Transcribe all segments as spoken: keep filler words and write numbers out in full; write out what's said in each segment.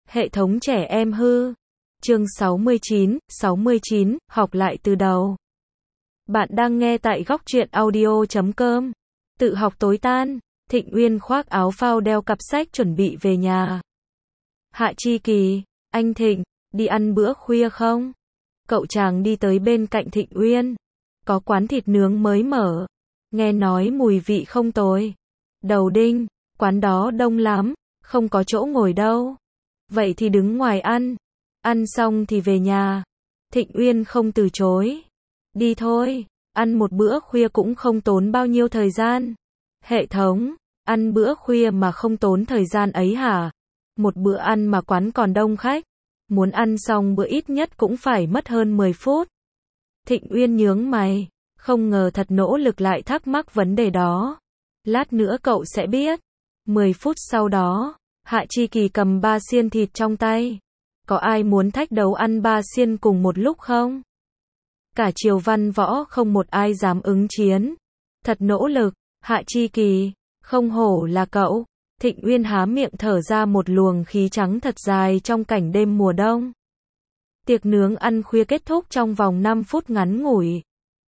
Hệ thống trẻ em hư. Chương sáu mươi chín, sáu mươi chín, học lại từ đầu. Bạn đang nghe tại góc truyện audio chấm com. Tự học tối tan, Thịnh Uyên khoác áo phao đeo cặp sách chuẩn bị về nhà. Hạ Chi Kỳ, anh Thịnh, đi ăn bữa khuya không? Cậu chàng đi tới bên cạnh Thịnh Uyên. Có quán thịt nướng mới mở. Nghe nói mùi vị không tồi. Đầu đinh, quán đó đông lắm, không có chỗ ngồi đâu. Vậy thì đứng ngoài ăn. Ăn xong thì về nhà. Thịnh Uyên không từ chối. Đi thôi, ăn một bữa khuya cũng không tốn bao nhiêu thời gian. Hệ thống, ăn bữa khuya mà không tốn thời gian ấy hả? Một bữa ăn mà quán còn đông khách. Muốn ăn xong bữa ít nhất cũng phải mất hơn mười phút. Thịnh Uyên nhướng mày, không ngờ thật nỗ lực lại thắc mắc vấn đề đó. Lát nữa cậu sẽ biết. mười phút sau đó, Hạ Chi Kỳ cầm ba xiên thịt trong tay. Có ai muốn thách đấu ăn ba xiên cùng một lúc không? Cả Triều Văn Võ không một ai dám ứng chiến. Thật nỗ lực, Hạ Chi Kỳ, không hổ là cậu. Thịnh Uyên há miệng thở ra một luồng khí trắng thật dài trong cảnh đêm mùa đông. Tiệc nướng ăn khuya kết thúc trong vòng năm phút ngắn ngủi.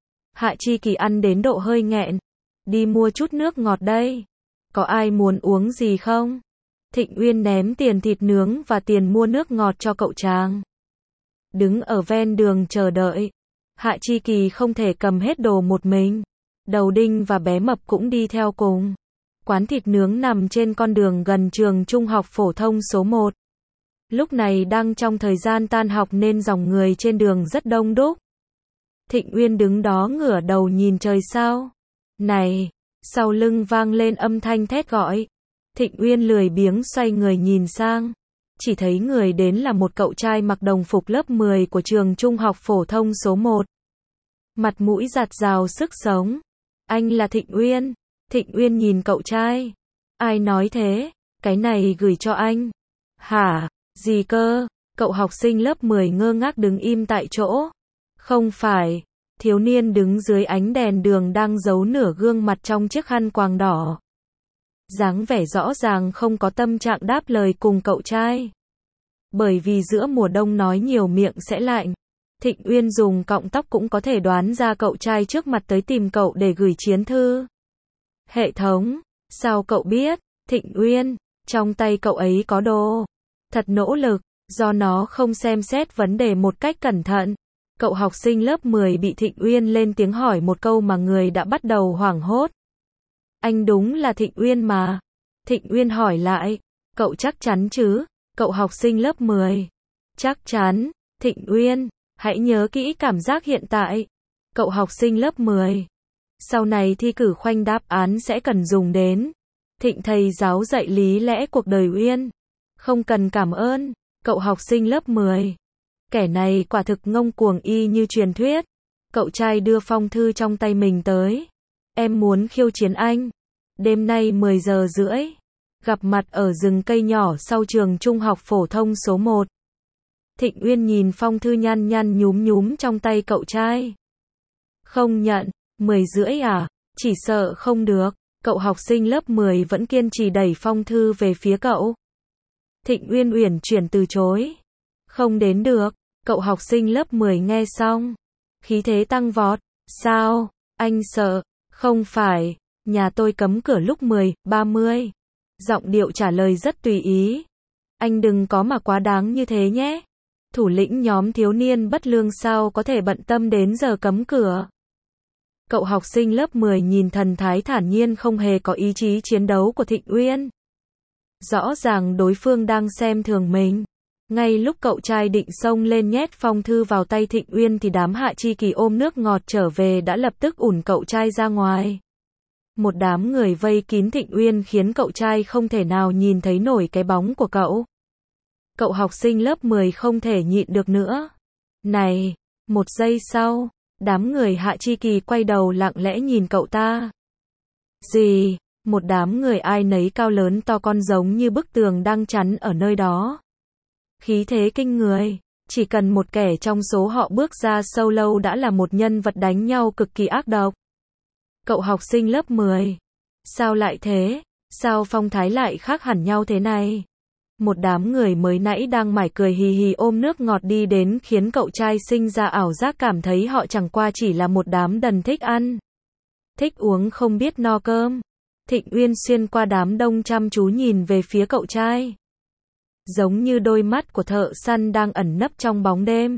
Hạ Chi Kỳ ăn đến độ hơi nghẹn. Đi mua chút nước ngọt đây. Có ai muốn uống gì không? Thịnh Uyên ném tiền thịt nướng và tiền mua nước ngọt cho cậu chàng. Đứng ở ven đường chờ đợi. Hạ Chi Kỳ không thể cầm hết đồ một mình. Đầu đinh và bé mập cũng đi theo cùng. Quán thịt nướng nằm trên con đường gần trường trung học phổ thông số một. Lúc này đang trong thời gian tan học nên dòng người trên đường rất đông đúc. Thịnh Uyên đứng đó ngửa đầu nhìn trời sao. Này! Sau lưng vang lên âm thanh thét gọi. Thịnh Uyên lười biếng xoay người nhìn sang. Chỉ thấy người đến là một cậu trai mặc đồng phục lớp mười của trường trung học phổ thông số một. Mặt mũi rạt rào sức sống. Anh là Thịnh Uyên. Thịnh Uyên nhìn cậu trai. Ai nói thế? Cái này gửi cho anh. Hả? Gì cơ? Cậu học sinh lớp mười ngơ ngác đứng im tại chỗ. Không phải. Thiếu niên đứng dưới ánh đèn đường đang giấu nửa gương mặt trong chiếc khăn quàng đỏ. Dáng vẻ rõ ràng không có tâm trạng đáp lời cùng cậu trai. Bởi vì giữa mùa đông nói nhiều miệng sẽ lạnh. Thịnh Uyên dùng cọng tóc cũng có thể đoán ra cậu trai trước mặt tới tìm cậu để gửi chiến thư. Hệ thống, sao cậu biết? Thịnh Uyên, trong tay cậu ấy có đồ. Thật nỗ lực, do nó không xem xét vấn đề một cách cẩn thận. Cậu học sinh lớp mười bị Thịnh Uyên lên tiếng hỏi một câu mà người đã bắt đầu hoảng hốt. Anh đúng là Thịnh Uyên mà. Thịnh Uyên hỏi lại, cậu chắc chắn chứ? Cậu học sinh lớp mười. Chắc chắn, Thịnh Uyên, hãy nhớ kỹ cảm giác hiện tại. Cậu học sinh lớp mười. Sau này thi cử khoanh đáp án sẽ cần dùng đến. Thịnh thầy giáo dạy lý lẽ cuộc đời Uyên. Không cần cảm ơn, cậu học sinh lớp mười. Kẻ này quả thực ngông cuồng y như truyền thuyết. Cậu trai đưa phong thư trong tay mình tới. Em muốn khiêu chiến anh. Đêm nay mười giờ rưỡi. Gặp mặt ở rừng cây nhỏ sau trường trung học phổ thông số một. Thịnh Uyên nhìn phong thư nhăn nhăn nhúm nhúm trong tay cậu trai. Không nhận, mười rưỡi à? Chỉ sợ không được. Cậu học sinh lớp mười vẫn kiên trì đẩy phong thư về phía cậu. Thịnh Uyên uyển chuyển từ chối. Không đến được. Cậu học sinh lớp mười nghe xong. Khí thế tăng vọt. Sao? Anh sợ? Không phải. Nhà tôi cấm cửa lúc mười, ba mươi. Giọng điệu trả lời rất tùy ý. Anh đừng có mà quá đáng như thế nhé. Thủ lĩnh nhóm thiếu niên bất lương sao có thể bận tâm đến giờ cấm cửa. Cậu học sinh lớp mười nhìn thần thái thản nhiên không hề có ý chí chiến đấu của Thịnh Uyên. Rõ ràng đối phương đang xem thường mình. Ngay lúc cậu trai định xông lên nhét phong thư vào tay Thịnh Uyên thì đám Hạ Chi Kỳ ôm nước ngọt trở về đã lập tức ủn cậu trai ra ngoài. Một đám người vây kín Thịnh Uyên khiến cậu trai không thể nào nhìn thấy nổi cái bóng của cậu. Cậu học sinh lớp mười không thể nhịn được nữa. Này, một giây sau, đám người Hạ Chi Kỳ quay đầu lặng lẽ nhìn cậu ta. Gì? Một đám người ai nấy cao lớn to con giống như bức tường đang chắn ở nơi đó. Khí thế kinh người, chỉ cần một kẻ trong số họ bước ra sâu lâu đã là một nhân vật đánh nhau cực kỳ ác độc. Cậu học sinh lớp mười. Sao lại thế? Sao phong thái lại khác hẳn nhau thế này? Một đám người mới nãy đang mải cười hì hì ôm nước ngọt đi đến khiến cậu trai sinh ra ảo giác cảm thấy họ chẳng qua chỉ là một đám đần thích ăn, thích uống không biết no cơm. Thịnh Uyên xuyên qua đám đông chăm chú nhìn về phía cậu trai. Giống như đôi mắt của thợ săn đang ẩn nấp trong bóng đêm.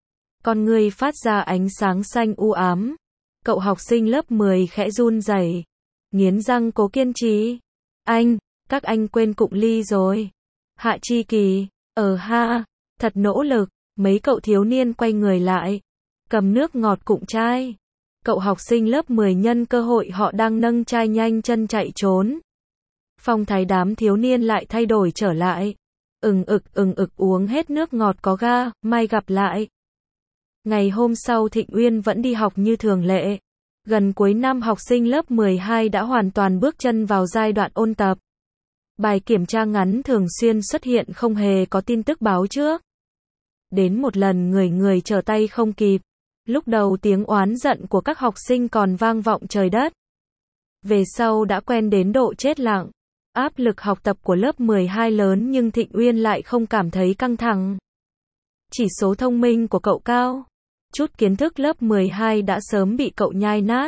Con người phát ra ánh sáng xanh u ám. Cậu học sinh lớp mười khẽ run rẩy, nghiến răng cố kiên trì. Anh, các anh quên cụng ly rồi. Hạ Chi Kỳ, ờ ha, thật nỗ lực. Mấy cậu thiếu niên quay người lại, cầm nước ngọt cụng chai. Cậu học sinh lớp mười nhân cơ hội họ đang nâng chai nhanh chân chạy trốn. Phong thái đám thiếu niên lại thay đổi trở lại. Ừng ực ừng ực uống hết nước ngọt có ga, mai gặp lại. Ngày hôm sau Thịnh Uyên vẫn đi học như thường lệ. Gần cuối năm học sinh lớp mười hai đã hoàn toàn bước chân vào giai đoạn ôn tập. Bài kiểm tra ngắn thường xuyên xuất hiện không hề có tin tức báo trước. Đến một lần người người trở tay không kịp. Lúc đầu tiếng oán giận của các học sinh còn vang vọng trời đất. Về sau đã quen đến độ chết lặng. Áp lực học tập của lớp mười hai lớn nhưng Thịnh Uyên lại không cảm thấy căng thẳng. Chỉ số thông minh của cậu cao. Chút kiến thức lớp mười hai đã sớm bị cậu nhai nát.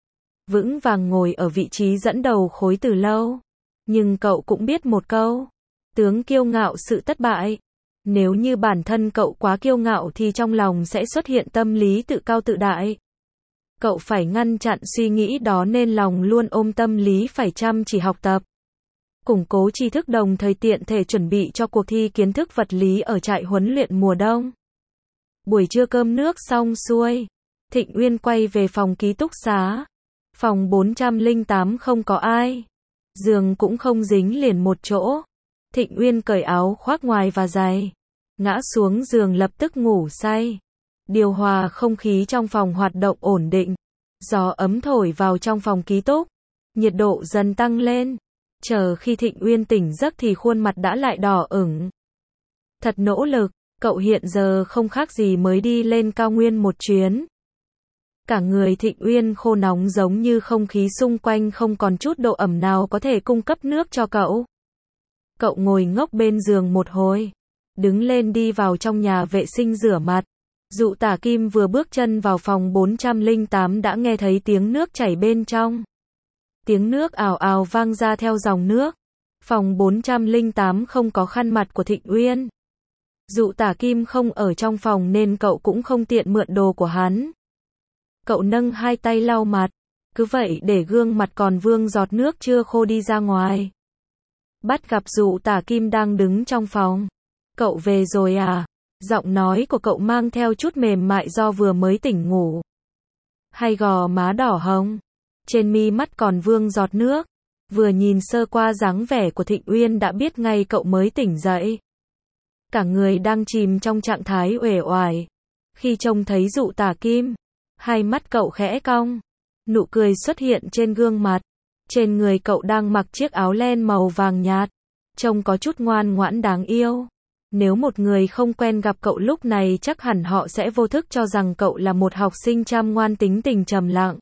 Vững vàng ngồi ở vị trí dẫn đầu khối từ lâu. Nhưng cậu cũng biết một câu. Tướng kiêu ngạo sự thất bại. Nếu như bản thân cậu quá kiêu ngạo thì trong lòng sẽ xuất hiện tâm lý tự cao tự đại. Cậu phải ngăn chặn suy nghĩ đó nên lòng luôn ôm tâm lý phải chăm chỉ học tập. Củng cố tri thức đồng thời tiện thể chuẩn bị cho cuộc thi kiến thức vật lý ở trại huấn luyện mùa đông. Buổi trưa cơm nước xong xuôi. Thịnh Uyên quay về phòng ký túc xá. Phòng bốn trăm lẻ tám không có ai. Giường cũng không dính liền một chỗ. Thịnh Uyên cởi áo khoác ngoài và giày. Ngã xuống giường lập tức ngủ say. Điều hòa không khí trong phòng hoạt động ổn định. Gió ấm thổi vào trong phòng ký túc. Nhiệt độ dần tăng lên. Chờ khi Thịnh Uyên tỉnh giấc thì khuôn mặt đã lại đỏ ửng. Thật nỗ lực, cậu hiện giờ không khác gì mới đi lên cao nguyên một chuyến. Cả người Thịnh Uyên khô nóng giống như không khí xung quanh không còn chút độ ẩm nào có thể cung cấp nước cho cậu. Cậu ngồi ngốc bên giường một hồi. Đứng lên đi vào trong nhà vệ sinh rửa mặt. Dụ Tả Kim vừa bước chân vào phòng bốn trăm lẻ tám đã nghe thấy tiếng nước chảy bên trong. Tiếng nước ào ào vang ra theo dòng nước. Phòng bốn trăm lẻ tám không có khăn mặt của Thịnh Uyên. Dụ Tả Kim không ở trong phòng nên cậu cũng không tiện mượn đồ của hắn. Cậu nâng hai tay lau mặt. Cứ vậy để gương mặt còn vương giọt nước chưa khô đi ra ngoài. Bắt gặp Dụ Tả Kim đang đứng trong phòng. Cậu về rồi à? Giọng nói của cậu mang theo chút mềm mại do vừa mới tỉnh ngủ. Hai gò má đỏ hồng. Trên mi mắt còn vương giọt nước. Vừa nhìn sơ qua dáng vẻ của Thịnh Uyên đã biết ngay cậu mới tỉnh dậy. Cả người đang chìm trong trạng thái uể oải. Khi trông thấy Dụ Tả Kim, hai mắt cậu khẽ cong. Nụ cười xuất hiện trên gương mặt. Trên người cậu đang mặc chiếc áo len màu vàng nhạt. Trông có chút ngoan ngoãn đáng yêu. Nếu một người không quen gặp cậu lúc này chắc hẳn họ sẽ vô thức cho rằng cậu là một học sinh chăm ngoan tính tình trầm lặng.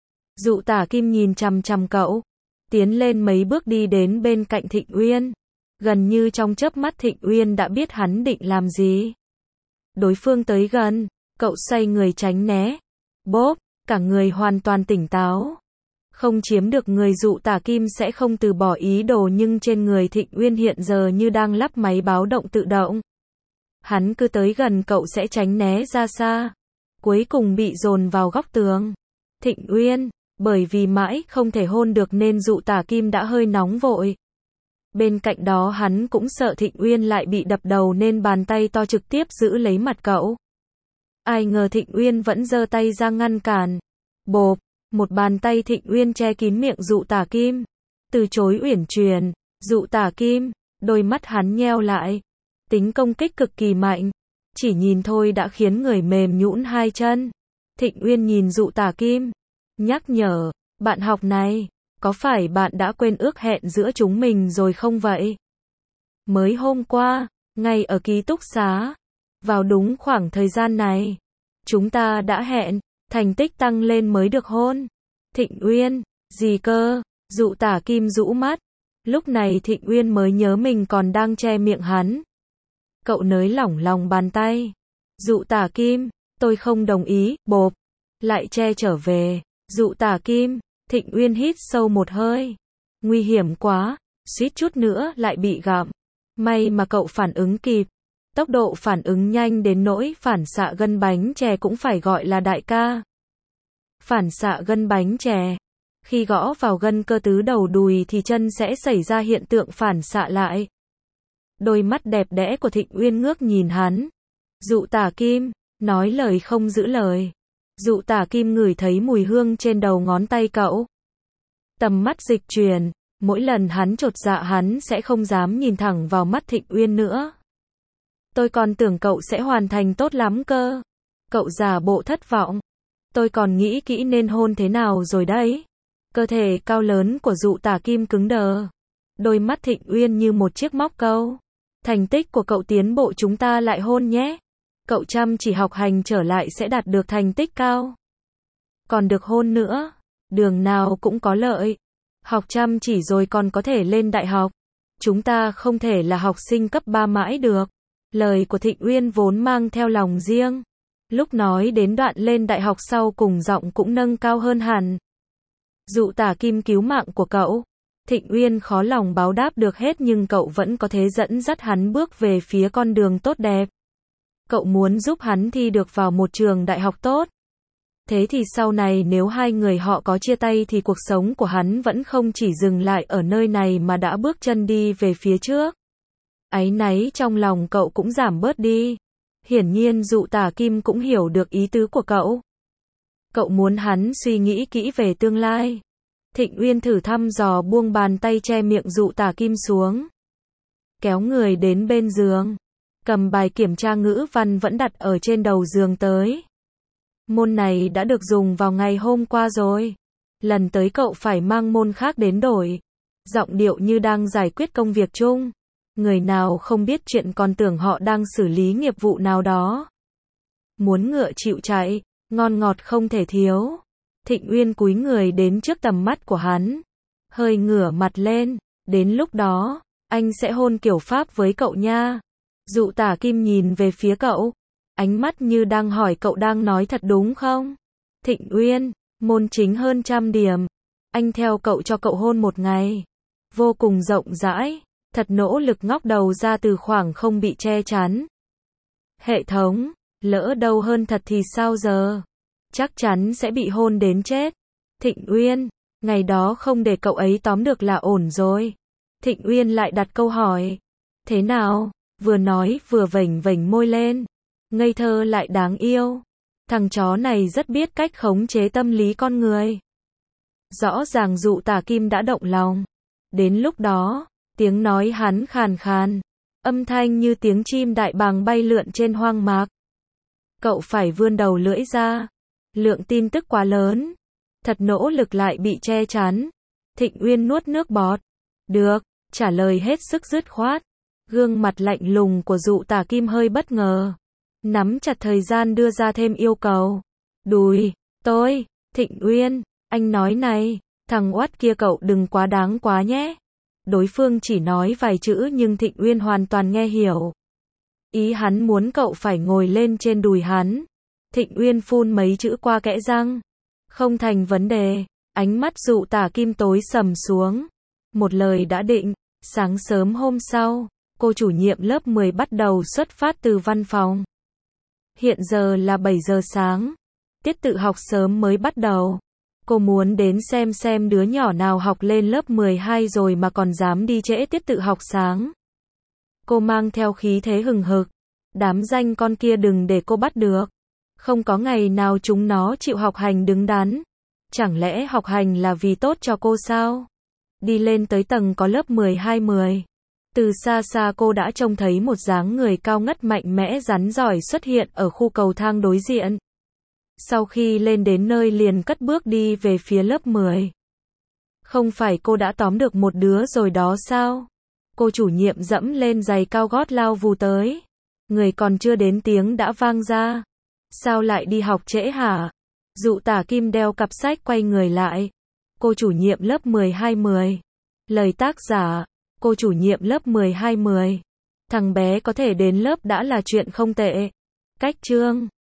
Dụ Tả Kim nhìn chằm chằm cậu. Tiến lên mấy bước đi đến bên cạnh Thịnh Uyên. Gần như trong chớp mắt Thịnh Uyên đã biết hắn định làm gì. Đối phương tới gần. Cậu xoay người tránh né. Bốp, cả người hoàn toàn tỉnh táo. Không chiếm được người Dụ Tả Kim sẽ không từ bỏ ý đồ nhưng trên người Thịnh Uyên hiện giờ như đang lắp máy báo động tự động. Hắn cứ tới gần cậu sẽ tránh né ra xa. Cuối cùng bị dồn vào góc tường. Thịnh Uyên, bởi vì mãi không thể hôn được nên Dụ Tả Kim đã hơi nóng vội. Bên cạnh đó hắn cũng sợ Thịnh Uyên lại bị đập đầu nên bàn tay to trực tiếp giữ lấy mặt cậu. Ai ngờ Thịnh Uyên vẫn giơ tay ra ngăn cản. Bộp, một bàn tay Thịnh Uyên che kín miệng Dụ Tả Kim. Từ chối uyển chuyển. Dụ Tả Kim, đôi mắt hắn nheo lại. Tính công kích cực kỳ mạnh. Chỉ nhìn thôi đã khiến người mềm nhũn hai chân. Thịnh Uyên nhìn Dụ Tả Kim. Nhắc nhở, bạn học này, có phải bạn đã quên ước hẹn giữa chúng mình rồi không vậy? Mới hôm qua, ngay ở ký túc xá, vào đúng khoảng thời gian này, chúng ta đã hẹn, thành tích tăng lên mới được hôn. Thịnh Uyên, gì cơ? Dụ Tả Kim rũ mắt, Lúc này Thịnh Uyên mới nhớ mình còn đang che miệng hắn. Cậu nới lỏng lòng bàn tay. Dụ Tả Kim, tôi không đồng ý, bộp. Lại che trở về. Dụ Tả Kim, Thịnh Uyên hít sâu một hơi. Nguy hiểm quá, suýt chút nữa lại bị gặm. May mà cậu phản ứng kịp. Tốc độ phản ứng nhanh đến nỗi phản xạ gân bánh chè cũng phải gọi là đại ca. Phản xạ gân bánh chè. Khi gõ vào gân cơ tứ đầu đùi thì chân sẽ xảy ra hiện tượng phản xạ lại. Đôi mắt đẹp đẽ của Thịnh Uyên ngước nhìn hắn. Dụ Tả Kim, nói lời không giữ lời. Dụ Tả Kim ngửi thấy mùi hương trên đầu ngón tay cậu. Tầm mắt dịch chuyển, mỗi lần hắn chột dạ hắn sẽ không dám nhìn thẳng vào mắt Thịnh Uyên nữa. Tôi còn tưởng cậu sẽ hoàn thành tốt lắm cơ. Cậu giả bộ thất vọng. Tôi còn nghĩ kỹ nên hôn thế nào rồi đấy. Cơ thể cao lớn của Dụ Tả Kim cứng đờ. Đôi mắt Thịnh Uyên như một chiếc móc câu. Thành tích của cậu tiến bộ chúng ta lại hôn nhé. Cậu chăm chỉ học hành trở lại sẽ đạt được thành tích cao. Còn được hôn nữa. Đường nào cũng có lợi. Học chăm chỉ rồi còn có thể lên đại học. Chúng ta không thể là học sinh cấp ba mãi được. Lời của Thịnh Uyên vốn mang theo lòng riêng. Lúc nói đến đoạn lên đại học sau cùng giọng cũng nâng cao hơn hẳn. Dụ Tả Kim cứu mạng của cậu. Thịnh Uyên khó lòng báo đáp được hết nhưng cậu vẫn có thể dẫn dắt hắn bước về phía con đường tốt đẹp. Cậu muốn giúp hắn thi được vào một trường đại học tốt. Thế thì sau này nếu hai người họ có chia tay thì cuộc sống của hắn vẫn không chỉ dừng lại ở nơi này mà đã bước chân đi về phía trước. Áy náy trong lòng cậu cũng giảm bớt đi. Hiển nhiên Dụ Tả Kim cũng hiểu được ý tứ của cậu. Cậu muốn hắn suy nghĩ kỹ về tương lai. Thịnh Uyên thử thăm dò buông bàn tay che miệng Dụ Tả Kim xuống. Kéo người đến bên giường. Cầm bài kiểm tra ngữ văn vẫn đặt ở trên đầu giường tới. Môn này đã được dùng vào ngày hôm qua rồi. Lần tới cậu phải mang môn khác đến đổi. Giọng điệu như đang giải quyết công việc chung. Người nào không biết chuyện còn tưởng họ đang xử lý nghiệp vụ nào đó. Muốn ngựa chịu chạy, ngon ngọt không thể thiếu. Thịnh Uyên cúi người đến trước tầm mắt của hắn. Hơi ngửa mặt lên, đến lúc đó, anh sẽ hôn kiểu Pháp với cậu nha. Dụ Tả Kim nhìn về phía cậu. Ánh mắt như đang hỏi cậu đang nói thật đúng không? Thịnh Uyên, môn chính hơn trăm điểm. Anh theo cậu cho cậu hôn một ngày. Vô cùng rộng rãi. Thật nỗ lực ngóc đầu ra từ khoảng không bị che chắn. Hệ thống, lỡ đâu hơn thật thì sao giờ? Chắc chắn sẽ bị hôn đến chết. Thịnh Uyên, ngày đó không để cậu ấy tóm được là ổn rồi. Thịnh Uyên lại đặt câu hỏi. Thế nào? Vừa nói vừa vểnh vểnh môi lên. Ngây thơ lại đáng yêu. Thằng chó này rất biết cách khống chế tâm lý con người. Rõ ràng Dụ Tả Kim đã động lòng. Đến lúc đó, tiếng nói hắn khàn khàn, âm thanh như tiếng chim đại bàng bay lượn trên hoang mạc. Cậu phải vươn đầu lưỡi ra. Lượng tin tức quá lớn. Thật nỗ lực lại bị che chắn. Thịnh Uyên nuốt nước bọt. Được, trả lời hết sức dứt khoát. Gương mặt lạnh lùng của Dụ Tả Kim hơi bất ngờ. Nắm chặt thời gian đưa ra thêm yêu cầu. Đùi, tôi, Thịnh Uyên, anh nói này, thằng oát kia cậu đừng quá đáng quá nhé. Đối phương chỉ nói vài chữ nhưng Thịnh Uyên hoàn toàn nghe hiểu. Ý hắn muốn cậu phải ngồi lên trên đùi hắn. Thịnh Uyên phun mấy chữ qua kẽ răng. Không thành vấn đề. Ánh mắt Dụ Tả Kim tối sầm xuống. Một lời đã định. Sáng sớm hôm sau, cô chủ nhiệm lớp mười bắt đầu xuất phát từ văn phòng. Hiện giờ là bảy giờ sáng. Tiết tự học sớm mới bắt đầu. Cô muốn đến xem xem đứa nhỏ nào học lên lớp mười hai rồi mà còn dám đi trễ tiết tự học sáng. Cô mang theo khí thế hừng hực. Đám danh con kia đừng để cô bắt được. Không có ngày nào chúng nó chịu học hành đứng đắn. Chẳng lẽ học hành là vì tốt cho cô sao? Đi lên tới tầng có lớp mười hai mười. Từ xa xa cô đã trông thấy một dáng người cao ngất mạnh mẽ rắn giỏi xuất hiện ở khu cầu thang đối diện. Sau khi lên đến nơi liền cất bước đi về phía lớp mười. Không phải cô đã tóm được một đứa rồi đó sao? Cô chủ nhiệm dẫm lên giày cao gót lao vù tới. Người còn chưa đến tiếng đã vang ra. Sao lại đi học trễ hả? Dụ Tả Kim đeo cặp sách quay người lại. Cô chủ nhiệm lớp mười hai mười. Lời tác giả, cô chủ nhiệm lớp mười hai mười. Thằng bé có thể đến lớp đã là chuyện không tệ. Cách chương